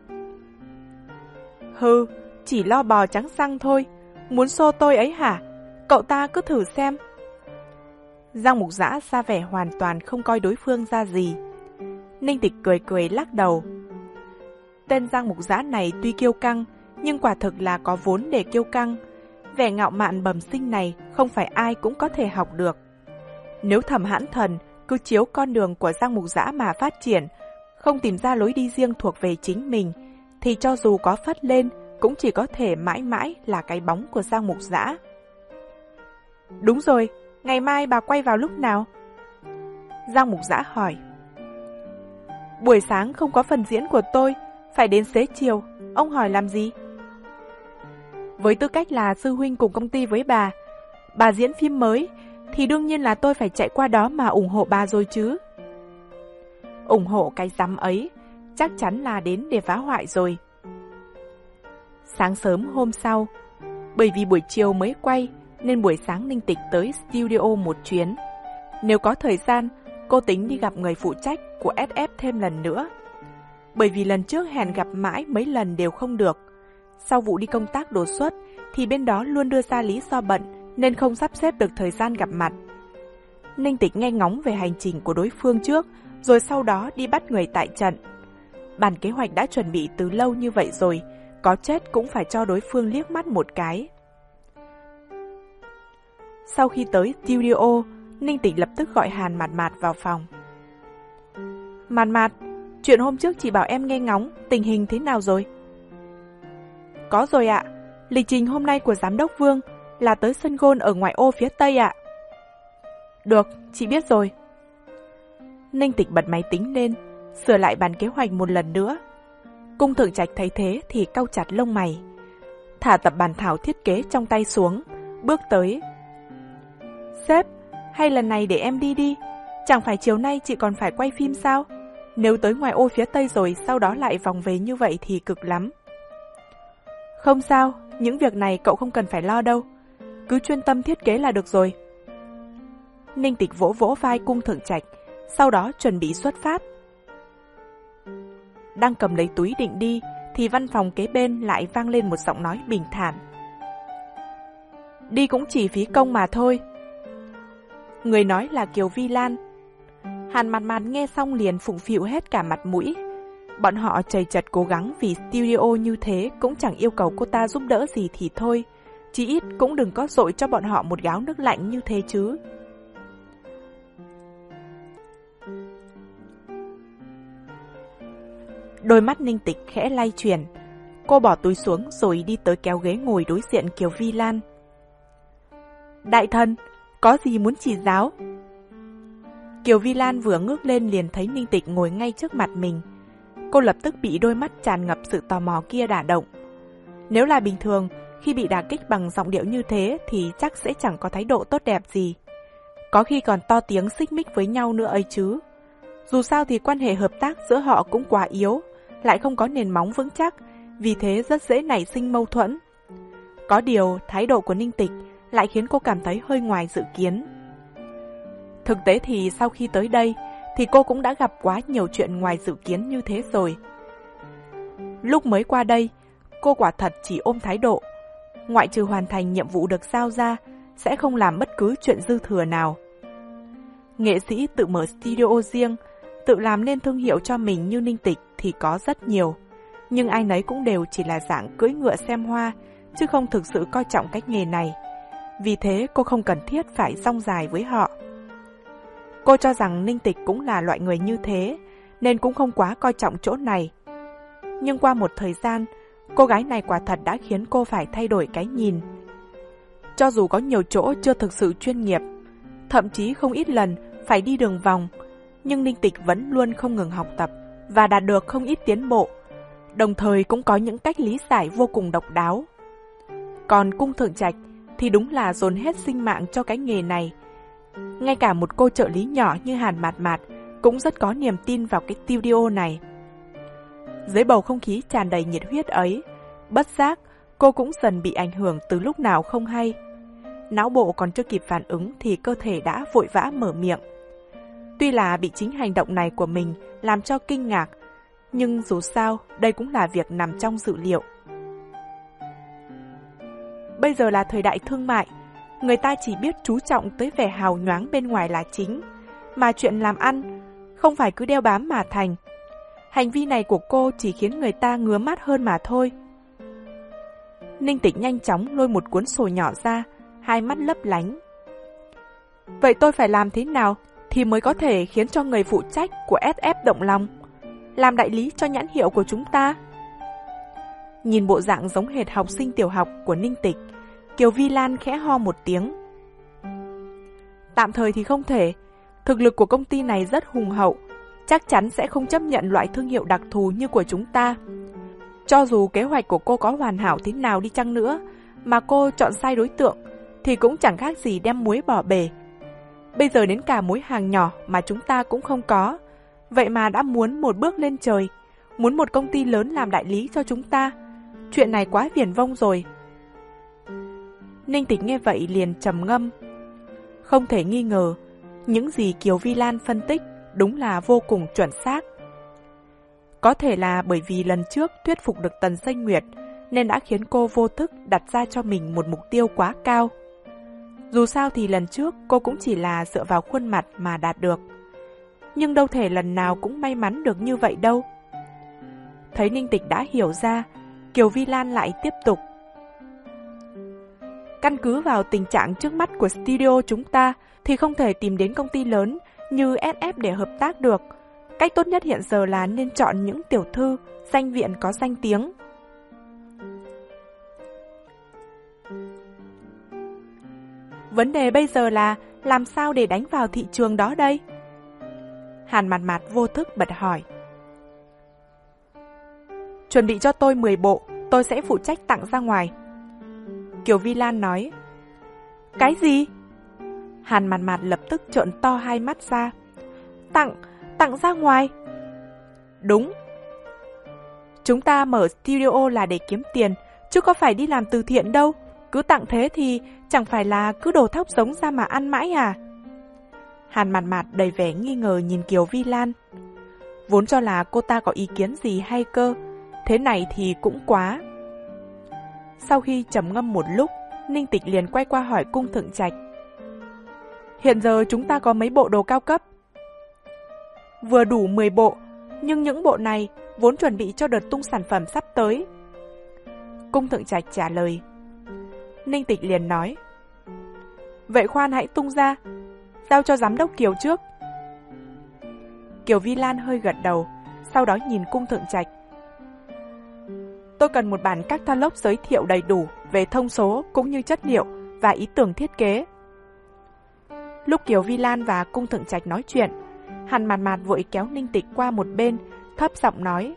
Hừ, chỉ lo bò trắng răng thôi. Muốn xô tôi ấy hả? Cậu ta cứ thử xem. Giang Mục Dã ra vẻ hoàn toàn không coi đối phương ra gì. Ninh Tịch cười cười lắc đầu. Tên Giang Mục Dã này tuy kiêu căng, nhưng quả thực là có vốn để kiêu căng. Vẻ ngạo mạn bẩm sinh này không phải ai cũng có thể học được. Nếu Thẩm Hãn Thần cứ chiếu con đường của Giang Mục Dã mà phát triển, không tìm ra lối đi riêng thuộc về chính mình, thì cho dù có phất lên, cũng chỉ có thể mãi mãi là cái bóng của Giang Mục Dã. Đúng rồi, ngày mai bà quay vào lúc nào? Giang Mục Dã hỏi. Buổi sáng không có phần diễn của tôi, phải đến xế chiều, ông hỏi làm gì? Với tư cách là sư huynh cùng công ty với bà, bà diễn phim mới, thì đương nhiên là tôi phải chạy qua đó mà ủng hộ bà rồi chứ. Ủng hộ cái rắm ấy, chắc chắn là đến để phá hoại rồi. Sáng sớm hôm sau, bởi vì buổi chiều mới quay, nên buổi sáng Ninh Tịch tới studio một chuyến. Nếu có thời gian, cô tính đi gặp người phụ trách của ét ép thêm lần nữa. Bởi vì lần trước hẹn gặp mãi mấy lần đều không được. Sau vụ đi công tác đột xuất, thì bên đó luôn đưa ra lý do bận, nên không sắp xếp được thời gian gặp mặt. Ninh Tịch nghe ngóng về hành trình của đối phương trước, rồi sau đó đi bắt người tại trận. Bản kế hoạch đã chuẩn bị từ lâu như vậy rồi, có chết cũng phải cho đối phương liếc mắt một cái. Sau khi tới studio, Ninh Tịch lập tức gọi Hàn Mạt Mạt vào phòng. Mạt Mạt, chuyện hôm trước chị bảo em nghe ngóng, tình hình thế nào rồi? Có rồi ạ, lịch trình hôm nay của Giám đốc Vương là tới sân golf ở ngoại ô phía Tây ạ. Được, chị biết rồi. Ninh Tịch bật máy tính lên, sửa lại bản kế hoạch một lần nữa. Cung Thượng Trạch thấy thế thì cau chặt lông mày. Thả tập bản thảo thiết kế trong tay xuống, bước tới. Sếp, hay lần này để em đi đi, chẳng phải chiều nay chị còn phải quay phim sao? Nếu tới ngoại ô phía Tây rồi sau đó lại vòng về như vậy thì cực lắm. Không sao, những việc này cậu không cần phải lo đâu. Cứ chuyên tâm thiết kế là được rồi. Ninh Tịch vỗ vỗ vai Cung Thượng Trạch, sau đó chuẩn bị xuất phát. Đang cầm lấy túi định đi, thì văn phòng kế bên lại vang lên một giọng nói bình thản. Đi cũng chỉ phí công mà thôi. Người nói là Kiều Vi Lan. Hàn Mạt Mạt nghe xong liền phụng phịu hết cả mặt mũi. Bọn họ chầy chật cố gắng vì studio như thế cũng chẳng yêu cầu cô ta giúp đỡ gì thì thôi. Chỉ ít cũng đừng có dội cho bọn họ một gáo nước lạnh như thế chứ. Đôi mắt Ninh Tịch khẽ lay chuyển. Cô bỏ túi xuống rồi đi tới kéo ghế ngồi đối diện Kiều Vi Lan. Đại thần, có gì muốn chỉ giáo? Kiều Vi Lan vừa ngước lên liền thấy Ninh Tịch ngồi ngay trước mặt mình. Cô lập tức bị đôi mắt tràn ngập sự tò mò kia đả động. Nếu là bình thường, khi bị đả kích bằng giọng điệu như thế thì chắc sẽ chẳng có thái độ tốt đẹp gì. Có khi còn to tiếng xích mích với nhau nữa ấy chứ. Dù sao thì quan hệ hợp tác giữa họ cũng quá yếu, lại không có nền móng vững chắc, vì thế rất dễ nảy sinh mâu thuẫn. Có điều, thái độ của Ninh Tịch lại khiến cô cảm thấy hơi ngoài dự kiến. Thực tế thì sau khi tới đây, thì cô cũng đã gặp quá nhiều chuyện ngoài dự kiến như thế rồi. Lúc mới qua đây, cô quả thật chỉ ôm thái độ, ngoại trừ hoàn thành nhiệm vụ được giao ra, sẽ không làm bất cứ chuyện dư thừa nào. Nghệ sĩ tự mở studio riêng, tự làm nên thương hiệu cho mình như Ninh Tịch thì có rất nhiều, nhưng ai nấy cũng đều chỉ là dạng cưỡi ngựa xem hoa, chứ không thực sự coi trọng cái nghề này. Vì thế cô không cần thiết phải dong dài với họ. Cô cho rằng Ninh Tịch cũng là loại người như thế, nên cũng không quá coi trọng chỗ này. Nhưng qua một thời gian, cô gái này quả thật đã khiến cô phải thay đổi cái nhìn. Cho dù có nhiều chỗ chưa thực sự chuyên nghiệp, thậm chí không ít lần phải đi đường vòng, nhưng Ninh Tịch vẫn luôn không ngừng học tập và đạt được không ít tiến bộ, đồng thời cũng có những cách lý giải vô cùng độc đáo. Còn Cung Thượng Trạch thì đúng là dồn hết sinh mạng cho cái nghề này. Ngay cả một cô trợ lý nhỏ như Hàn Mạt Mạt cũng rất có niềm tin vào cái studio này. Dưới bầu không khí tràn đầy nhiệt huyết ấy, bất giác, cô cũng dần bị ảnh hưởng từ lúc nào không hay. Não bộ còn chưa kịp phản ứng thì cơ thể đã vội vã mở miệng. Tuy là bị chính hành động này của mình làm cho kinh ngạc, nhưng dù sao, đây cũng là việc nằm trong dự liệu. Bây giờ là thời đại thương mại, người ta chỉ biết chú trọng tới vẻ hào nhoáng bên ngoài là chính, mà chuyện làm ăn không phải cứ đeo bám mà thành. Hành vi này của cô chỉ khiến người ta ngứa mắt hơn mà thôi. Ninh Tịch nhanh chóng lôi một cuốn sổ nhỏ ra, hai mắt lấp lánh. Vậy tôi phải làm thế nào thì mới có thể khiến cho người phụ trách của ét ép động lòng, làm đại lý cho nhãn hiệu của chúng ta? Nhìn bộ dạng giống hệt học sinh tiểu học của Ninh Tịch, Kiều Vi Lan khẽ ho một tiếng. Tạm thời thì không thể, thực lực của công ty này rất hùng hậu, chắc chắn sẽ không chấp nhận loại thương hiệu đặc thù như của chúng ta. Cho dù kế hoạch của cô có hoàn hảo thế nào đi chăng nữa, mà cô chọn sai đối tượng, thì cũng chẳng khác gì đem muối bỏ bể. Bây giờ đến cả mối hàng nhỏ mà chúng ta cũng không có, vậy mà đã muốn một bước lên trời, muốn một công ty lớn làm đại lý cho chúng ta. Chuyện này quá viển vông rồi. Ninh Tịch nghe vậy liền trầm ngâm. Không thể nghi ngờ, những gì Kiều Vi Lan phân tích đúng là vô cùng chuẩn xác. Có thể là bởi vì lần trước thuyết phục được Tần Xanh Nguyệt nên đã khiến cô vô thức đặt ra cho mình một mục tiêu quá cao. Dù sao thì lần trước cô cũng chỉ là dựa vào khuôn mặt mà đạt được. Nhưng đâu thể lần nào cũng may mắn được như vậy đâu. Thấy Ninh Tịch đã hiểu ra, Kiều Vi Lan lại tiếp tục. Căn cứ vào tình trạng trước mắt của studio chúng ta thì không thể tìm đến công ty lớn như ét ép để hợp tác được. Cách tốt nhất hiện giờ là nên chọn những tiểu thư, danh viện có danh tiếng. Vấn đề bây giờ là làm sao để đánh vào thị trường đó đây? Hàn Mạt Mạt vô thức bật hỏi. Chuẩn bị cho tôi mười bộ, tôi sẽ phụ trách tặng ra ngoài. Kiều Vi Lan nói. Cái gì? Hàn Mạt Mạt lập tức trợn to hai mắt ra. Tặng, tặng ra ngoài? Đúng. Chúng ta mở studio là để kiếm tiền, chứ có phải đi làm từ thiện đâu. Cứ tặng thế thì chẳng phải là cứ đổ thóc giống ra mà ăn mãi à? Hàn Mạt Mạt đầy vẻ nghi ngờ nhìn Kiều Vi Lan. Vốn cho là cô ta có ý kiến gì hay cơ, thế này thì cũng quá. Sau khi trầm ngâm một lúc, Ninh Tịch liền quay qua hỏi Cung Thượng Trạch. Hiện giờ chúng ta có mấy bộ đồ cao cấp? Vừa đủ mười bộ, nhưng những bộ này vốn chuẩn bị cho đợt tung sản phẩm sắp tới. Cung Thượng Trạch trả lời. Ninh Tịch liền nói. Vậy khoan hãy tung ra, giao cho giám đốc Kiều trước. Kiều Vi Lan hơi gật đầu, sau đó nhìn Cung Thượng Trạch. Tôi cần một bản catalog giới thiệu đầy đủ về thông số cũng như chất liệu và ý tưởng thiết kế. Lúc Kiều Vi Lan và Cung Thượng Trạch nói chuyện, Hàn Mạt Mạt vội kéo Ninh Tịch qua một bên, thấp giọng nói.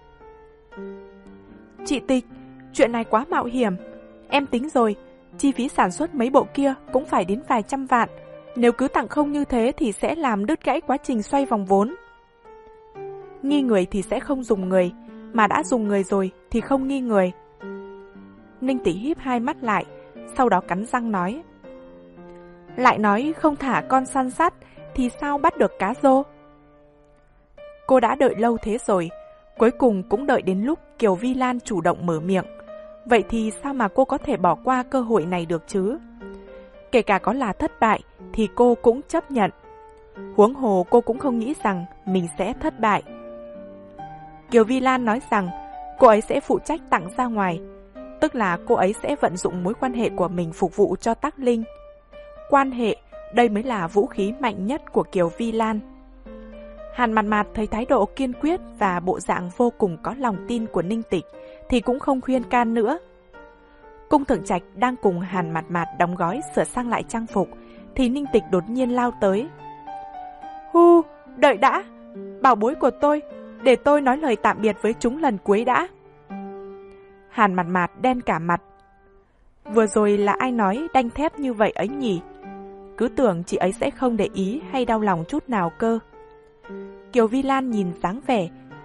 Chị Tịch, chuyện này quá mạo hiểm. Em tính rồi, chi phí sản xuất mấy bộ kia cũng phải đến vài trăm vạn. Nếu cứ tặng không như thế thì sẽ làm đứt gãy quá trình xoay vòng vốn. Nghi người thì sẽ không dùng người, mà đã dùng người rồi thì không nghi người. Ninh Tịch híp hai mắt lại, sau đó cắn răng nói. Lại nói không thả con săn sắt thì sao bắt được cá rô? Cô đã đợi lâu thế rồi, cuối cùng cũng đợi đến lúc Kiều Vi Lan chủ động mở miệng. Vậy thì sao mà cô có thể bỏ qua cơ hội này được chứ? Kể cả có là thất bại thì cô cũng chấp nhận. Huống hồ cô cũng không nghĩ rằng mình sẽ thất bại. Kiều Vi Lan nói rằng cô ấy sẽ phụ trách tặng ra ngoài, tức là cô ấy sẽ vận dụng mối quan hệ của mình phục vụ cho Tắc Linh. Quan hệ, đây mới là vũ khí mạnh nhất của Kiều Vi Lan. Hàn Mạt Mạt thấy thái độ kiên quyết và bộ dạng vô cùng có lòng tin của Ninh Tịch thì cũng không khuyên can nữa. Cung Thượng Trạch đang cùng Hàn Mạt Mạt đóng gói sửa sang lại trang phục thì Ninh Tịch đột nhiên lao tới. Hu, đợi đã, bảo bối của tôi, để tôi nói lời tạm biệt với chúng lần cuối đã. Hàn Mạt Mạt đen cả mặt. Vừa rồi là ai nói đanh thép như vậy ấy nhỉ? Cứ tưởng chị ấy sẽ không để ý hay đau lòng chút nào cơ. Kiều Vi Lan nhìn dáng vẻ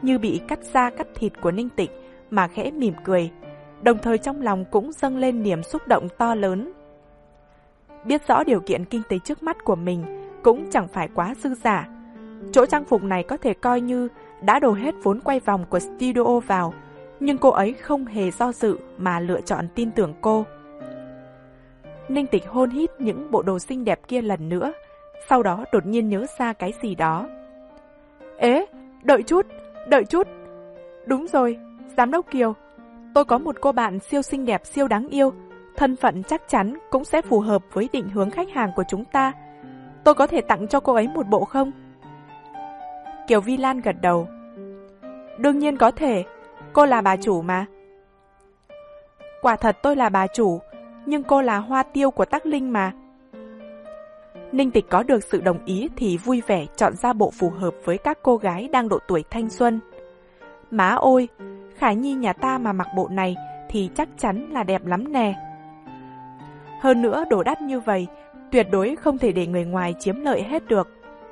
như bị cắt da cắt thịt của Ninh Tịch mà khẽ mỉm cười, đồng thời trong lòng cũng dâng lên niềm xúc động to lớn. Biết rõ điều kiện kinh tế trước mắt của mình cũng chẳng phải quá dư dả. Chỗ trang phục này có thể coi như đã đổ hết vốn quay vòng của studio vào, nhưng cô ấy không hề do dự mà lựa chọn tin tưởng cô. Ninh Tịch hôn hít những bộ đồ xinh đẹp kia lần nữa, sau đó đột nhiên nhớ ra cái gì đó. Ế, đợi chút, đợi chút. Đúng rồi, Giám đốc Kiều, tôi có một cô bạn siêu xinh đẹp siêu đáng yêu, thân phận chắc chắn cũng sẽ phù hợp với định hướng khách hàng của chúng ta. Tôi có thể tặng cho cô ấy một bộ không? Kiều Vi Lan gật đầu. Đương nhiên có thể, cô là bà chủ mà. Quả thật tôi là bà chủ, nhưng cô là hoa tiêu của Tắc Linh mà. Ninh Tịch có được sự đồng ý thì vui vẻ chọn ra bộ phù hợp với các cô gái đang độ tuổi thanh xuân. Má ôi, Khải Nhi nhà ta mà mặc bộ này thì chắc chắn là đẹp lắm nè. Hơn nữa đồ đắt như vậy, tuyệt đối không thể để người ngoài chiếm lợi hết được.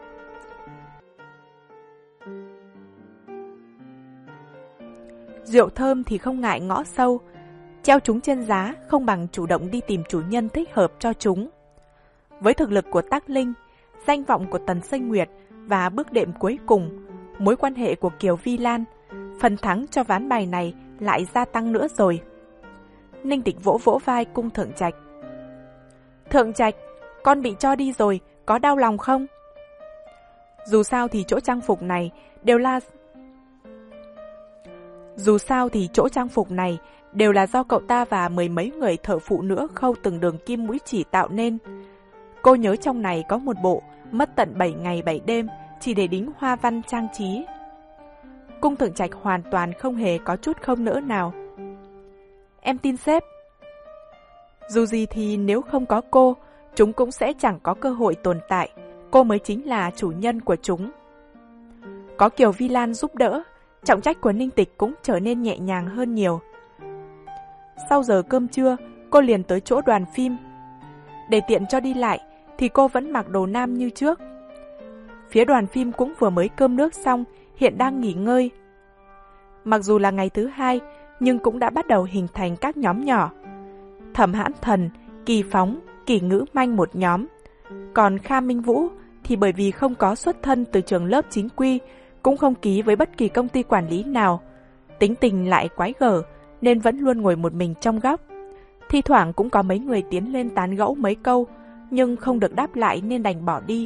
Rượu thơm thì không ngại ngõ sâu, treo chúng trên giá không bằng chủ động đi tìm chủ nhân thích hợp cho chúng. Với thực lực của Tắc Linh, danh vọng của Tần Sinh Nguyệt và bước đệm cuối cùng, mối quan hệ của Kiều Vi Lan, phần thắng cho ván bài này lại gia tăng nữa rồi. Ninh Tịch vỗ vỗ vai Cung Thượng Trạch. Thượng Trạch, con bị cho đi rồi, có đau lòng không? Dù sao thì chỗ trang phục này đều là... Dù sao thì chỗ trang phục này đều là do cậu ta và mười mấy người thợ phụ nữa khâu từng đường kim mũi chỉ tạo nên. Cô nhớ trong này có một bộ mất tận bảy ngày bảy đêm chỉ để đính hoa văn trang trí. Cung Thượng Trạch hoàn toàn không hề có chút không nỡ nào. Em tin sếp. Dù gì thì nếu không có cô, chúng cũng sẽ chẳng có cơ hội tồn tại. Cô mới chính là chủ nhân của chúng. Có Kiều Vi Lan giúp đỡ, trọng trách của Ninh Tịch cũng trở nên nhẹ nhàng hơn nhiều. Sau giờ cơm trưa, cô liền tới chỗ đoàn phim. Để tiện cho đi lại, thì cô vẫn mặc đồ nam như trước. Phía đoàn phim cũng vừa mới cơm nước xong, hiện đang nghỉ ngơi. Mặc dù là ngày thứ hai, nhưng cũng đã bắt đầu hình thành các nhóm nhỏ. Thẩm Hãn Thần, Kỳ Phóng, Kỳ Ngữ Manh một nhóm. Còn Kha Minh Vũ thì bởi vì không có xuất thân từ trường lớp chính quy, cũng không ký với bất kỳ công ty quản lý nào. Tính tình lại quái gở, nên vẫn luôn ngồi một mình trong góc. Thi thoảng cũng có mấy người tiến lên tán gẫu mấy câu, nhưng không được đáp lại nên đành bỏ đi.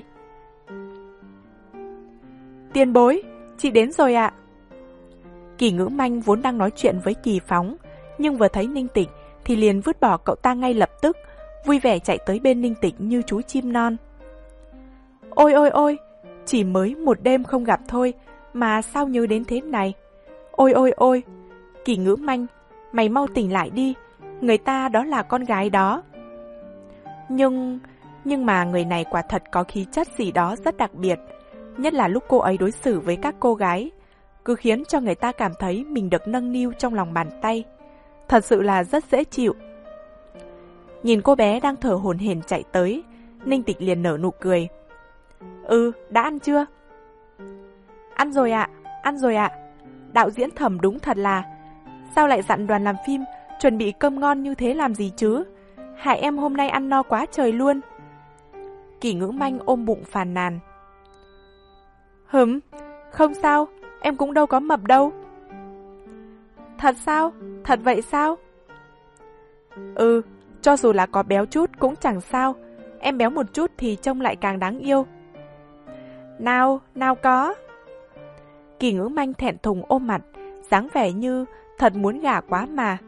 Tiền bối, chị đến rồi ạ. Kỳ Ngữ Manh vốn đang nói chuyện với Kỳ Phóng, nhưng vừa thấy Ninh Tịch thì liền vứt bỏ cậu ta ngay lập tức, vui vẻ chạy tới bên Ninh Tịch như chú chim non. Ôi ôi ôi, chỉ mới một đêm không gặp thôi, mà sao nhớ đến thế này? Ôi ôi ôi, Kỳ Ngữ Manh, mày mau tỉnh lại đi, người ta đó là con gái đó. Nhưng, nhưng mà người này quả thật có khí chất gì đó rất đặc biệt, nhất là lúc cô ấy đối xử với các cô gái, cứ khiến cho người ta cảm thấy mình được nâng niu trong lòng bàn tay. Thật sự là rất dễ chịu. Nhìn cô bé đang thở hổn hển chạy tới, Ninh Tịch liền nở nụ cười. Ừ, đã ăn chưa? Ăn rồi ạ, ăn rồi ạ. Đạo diễn Thẩm đúng thật là, sao lại dặn đoàn làm phim chuẩn bị cơm ngon như thế làm gì chứ? Hại em hôm nay ăn no quá trời luôn. Kỳ Ngữ Manh ôm bụng phàn nàn. Hửm, không sao, em cũng đâu có mập đâu. Thật sao? Thật vậy sao? Ừ, cho dù là có béo chút cũng chẳng sao. Em béo một chút thì trông lại càng đáng yêu. Nào, nào có. Kỳ Ngữ Manh thẹn thùng ôm mặt, dáng vẻ như thật muốn gả quá mà.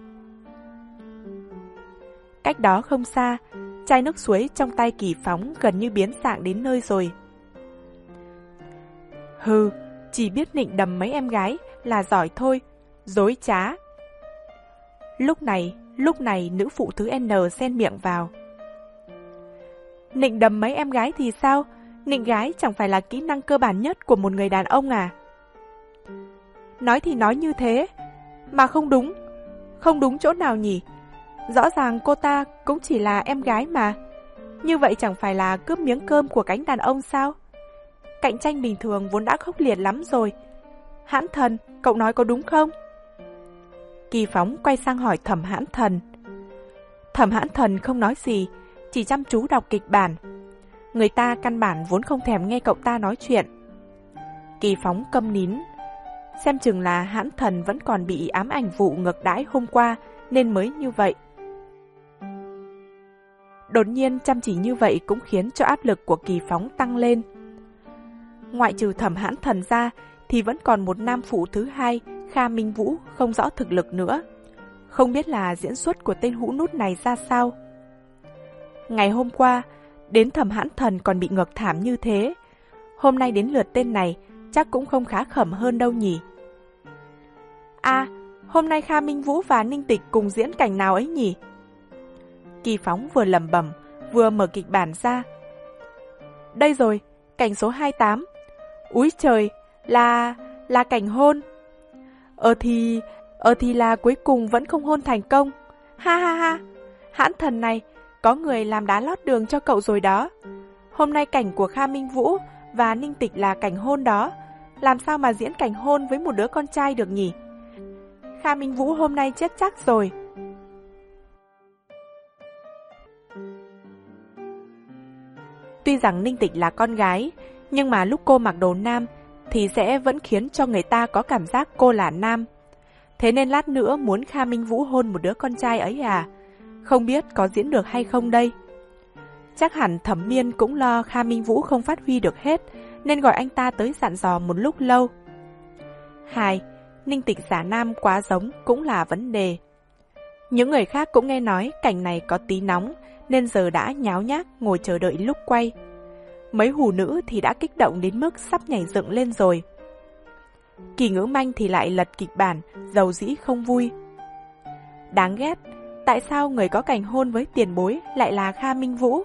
Cách đó không xa, chai nước suối trong tay Kỳ Phóng gần như biến dạng đến nơi rồi. Hừ, chỉ biết nịnh đầm mấy em gái là giỏi thôi, dối trá. Lúc này, lúc này nữ phụ thứ N xen miệng vào. Nịnh đầm mấy em gái thì sao? Nịnh gái chẳng phải là kỹ năng cơ bản nhất của một người đàn ông à? Nói thì nói như thế, mà không đúng. Không đúng chỗ nào nhỉ? Rõ ràng cô ta cũng chỉ là em gái mà. Như vậy chẳng phải là cướp miếng cơm của cánh đàn ông sao? Cạnh tranh bình thường vốn đã khốc liệt lắm rồi. Hãn Thần, cậu nói có đúng không? Kỳ Phóng quay sang hỏi Thẩm Hãn Thần. Thẩm Hãn Thần không nói gì, chỉ chăm chú đọc kịch bản. Người ta căn bản vốn không thèm nghe cậu ta nói chuyện. Kỳ Phóng câm nín. Xem chừng là Hãn Thần vẫn còn bị ám ảnh vụ ngược đãi hôm qua nên mới như vậy. Đột nhiên chăm chỉ như vậy cũng khiến cho áp lực của Kỳ Phóng tăng lên. Ngoại trừ Thẩm Hãn Thần ra thì vẫn còn một nam phụ thứ hai, Kha Minh Vũ, không rõ thực lực nữa. Không biết là diễn xuất của tên hũ nút này ra sao. Ngày hôm qua, đến Thẩm Hãn Thần còn bị ngược thảm như thế. Hôm nay đến lượt tên này, chắc cũng không khá khẩm hơn đâu nhỉ. À, hôm nay Kha Minh Vũ và Ninh Tịch cùng diễn cảnh nào ấy nhỉ? Kỳ Phóng vừa lẩm bẩm, vừa mở kịch bản ra. Đây rồi, cảnh số hai mươi tám. Úi trời, là... là cảnh hôn. Ờ thì... ờ thì là cuối cùng vẫn không hôn thành công. Ha ha ha, Hãn Thần này, có người làm đá lót đường cho cậu rồi đó. Hôm nay cảnh của Kha Minh Vũ và Ninh Tịch là cảnh hôn đó. Làm sao mà diễn cảnh hôn với một đứa con trai được nhỉ? Kha Minh Vũ hôm nay chết chắc rồi. Tuy rằng Ninh Tịch là con gái, nhưng mà lúc cô mặc đồ nam thì sẽ vẫn khiến cho người ta có cảm giác cô là nam. Thế nên lát nữa muốn Kha Minh Vũ hôn một đứa con trai ấy à? Không biết có diễn được hay không đây? Chắc hẳn Thẩm Miên cũng lo Kha Minh Vũ không phát huy được hết, nên gọi anh ta tới dặn dò một lúc lâu. Hai, Ninh Tịch giả nam quá giống cũng là vấn đề. Những người khác cũng nghe nói cảnh này có tí nóng, nên giờ đã nháo nhác ngồi chờ đợi lúc quay. Mấy hù nữ thì đã kích động đến mức sắp nhảy dựng lên rồi. Kỳ Ngữ Manh thì lại lật kịch bản, dầu dĩ không vui. Đáng ghét, tại sao người có cảnh hôn với tiền bối lại là Kha Minh Vũ?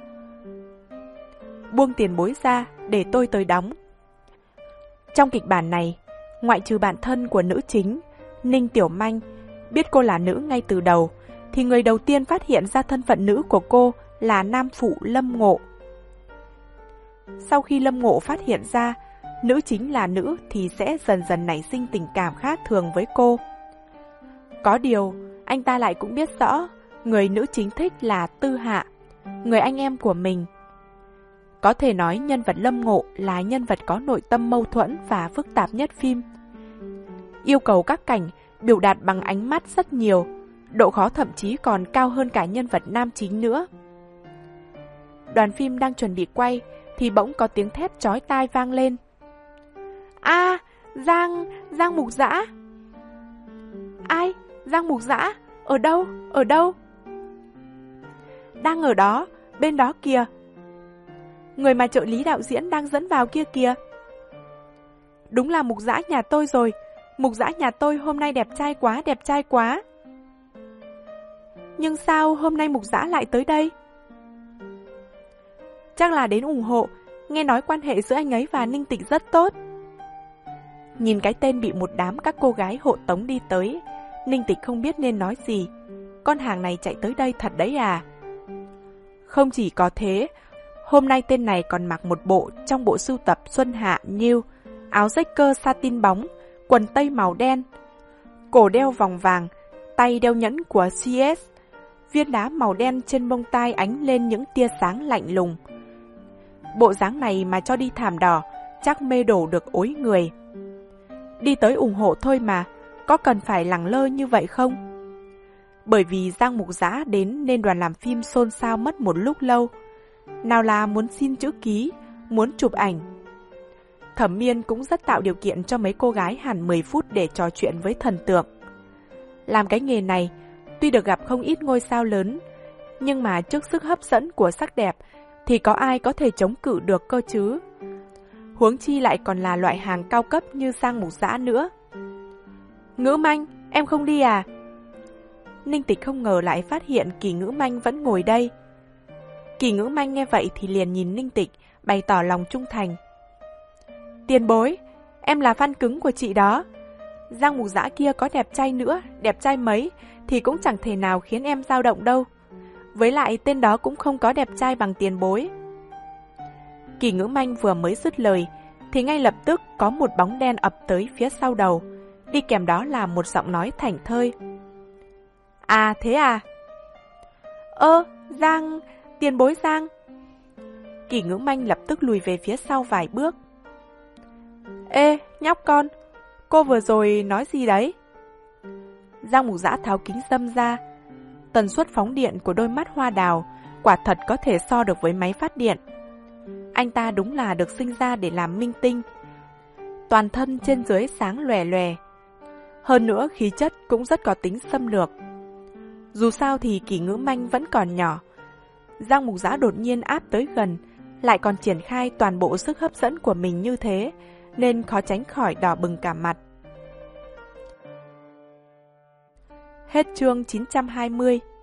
Buông tiền bối ra, để tôi tới đóng. Trong kịch bản này, ngoại trừ bản thân của nữ chính, Ninh Tiểu Manh, biết cô là nữ ngay từ đầu, thì người đầu tiên phát hiện ra thân phận nữ của cô là nam phụ Lâm Ngộ. Sau khi Lâm Ngộ phát hiện ra nữ chính là nữ thì sẽ dần dần nảy sinh tình cảm khác thường với cô. Có điều, anh ta lại cũng biết rõ người nữ chính thích là Tư Hạ, người anh em của mình. Có thể nói nhân vật Lâm Ngộ là nhân vật có nội tâm mâu thuẫn và phức tạp nhất phim. Yêu cầu các cảnh biểu đạt bằng ánh mắt rất nhiều, độ khó thậm chí còn cao hơn cả nhân vật nam chính nữa. Đoàn phim đang chuẩn bị quay thì bỗng có tiếng thét chói tai vang lên. A, à, Giang, Giang Mục Dã. Ai? Giang Mục Dã? Ở đâu? Ở đâu? Đang ở đó, bên đó kìa. Người mà trợ lý đạo diễn đang dẫn vào kia kìa. Đúng là Mục Dã nhà tôi rồi. Mục Dã nhà tôi hôm nay đẹp trai quá, đẹp trai quá. Nhưng sao hôm nay Mục Dã lại tới đây? Chắc là đến ủng hộ, nghe nói quan hệ giữa anh ấy và Ninh Tịch rất tốt. Nhìn cái tên bị một đám các cô gái hộ tống đi tới, Ninh Tịch không biết nên nói gì. Con hàng này chạy tới đây thật đấy à? Không chỉ có thế, hôm nay tên này còn mặc một bộ trong bộ sưu tập Xuân Hạ New, áo rách cơ satin bóng, quần tây màu đen, cổ đeo vòng vàng, tay đeo nhẫn của xê ét, viên đá màu đen trên bông tai ánh lên những tia sáng lạnh lùng. Bộ dáng này mà cho đi thảm đỏ, chắc mê đổ được ối người. Đi tới ủng hộ thôi mà, có cần phải lẳng lơ như vậy không? Bởi vì Giang Mục Dã đến nên đoàn làm phim xôn xao mất một lúc lâu. Nào là muốn xin chữ ký, muốn chụp ảnh. Thẩm Miên cũng rất tạo điều kiện cho mấy cô gái hẳn mười phút để trò chuyện với thần tượng. Làm cái nghề này, tuy được gặp không ít ngôi sao lớn, nhưng mà trước sức hấp dẫn của sắc đẹp thì có ai có thể chống cự được cơ chứ? Huống chi lại còn là loại hàng cao cấp như Giang Mục Dã nữa. Ngữ Manh, em không đi à? Ninh Tịch không ngờ lại phát hiện Kỳ Ngữ Manh vẫn ngồi đây. Kỳ Ngữ Manh nghe vậy thì liền nhìn Ninh Tịch, bày tỏ lòng trung thành. Tiền bối, em là fan cứng của chị đó. Giang Mục Dã kia có đẹp trai nữa, đẹp trai mấy, thì cũng chẳng thể nào khiến em dao động đâu. Với lại tên đó cũng không có đẹp trai bằng tiền bối. Kỳ Ngữ Manh vừa mới dứt lời, thì ngay lập tức có một bóng đen ập tới phía sau đầu, đi kèm đó là một giọng nói thảnh thơi. À thế à? Ơ, Giang, tiền bối Giang. Kỷ Ngữ Manh lập tức lùi về phía sau vài bước. Ê, nhóc con, cô vừa rồi nói gì đấy? Giang Mục Dã tháo kính râm ra. Tần suất phóng điện của đôi mắt hoa đào quả thật có thể so được với máy phát điện. Anh ta đúng là được sinh ra để làm minh tinh. Toàn thân trên dưới sáng lòe lòe. Hơn nữa khí chất cũng rất có tính xâm lược. Dù sao thì Kỷ Ngữ Manh vẫn còn nhỏ. Giang Mục Dã đột nhiên áp tới gần, lại còn triển khai toàn bộ sức hấp dẫn của mình như thế, nên khó tránh khỏi đỏ bừng cả mặt. Hết chương chín trăm hai mươi.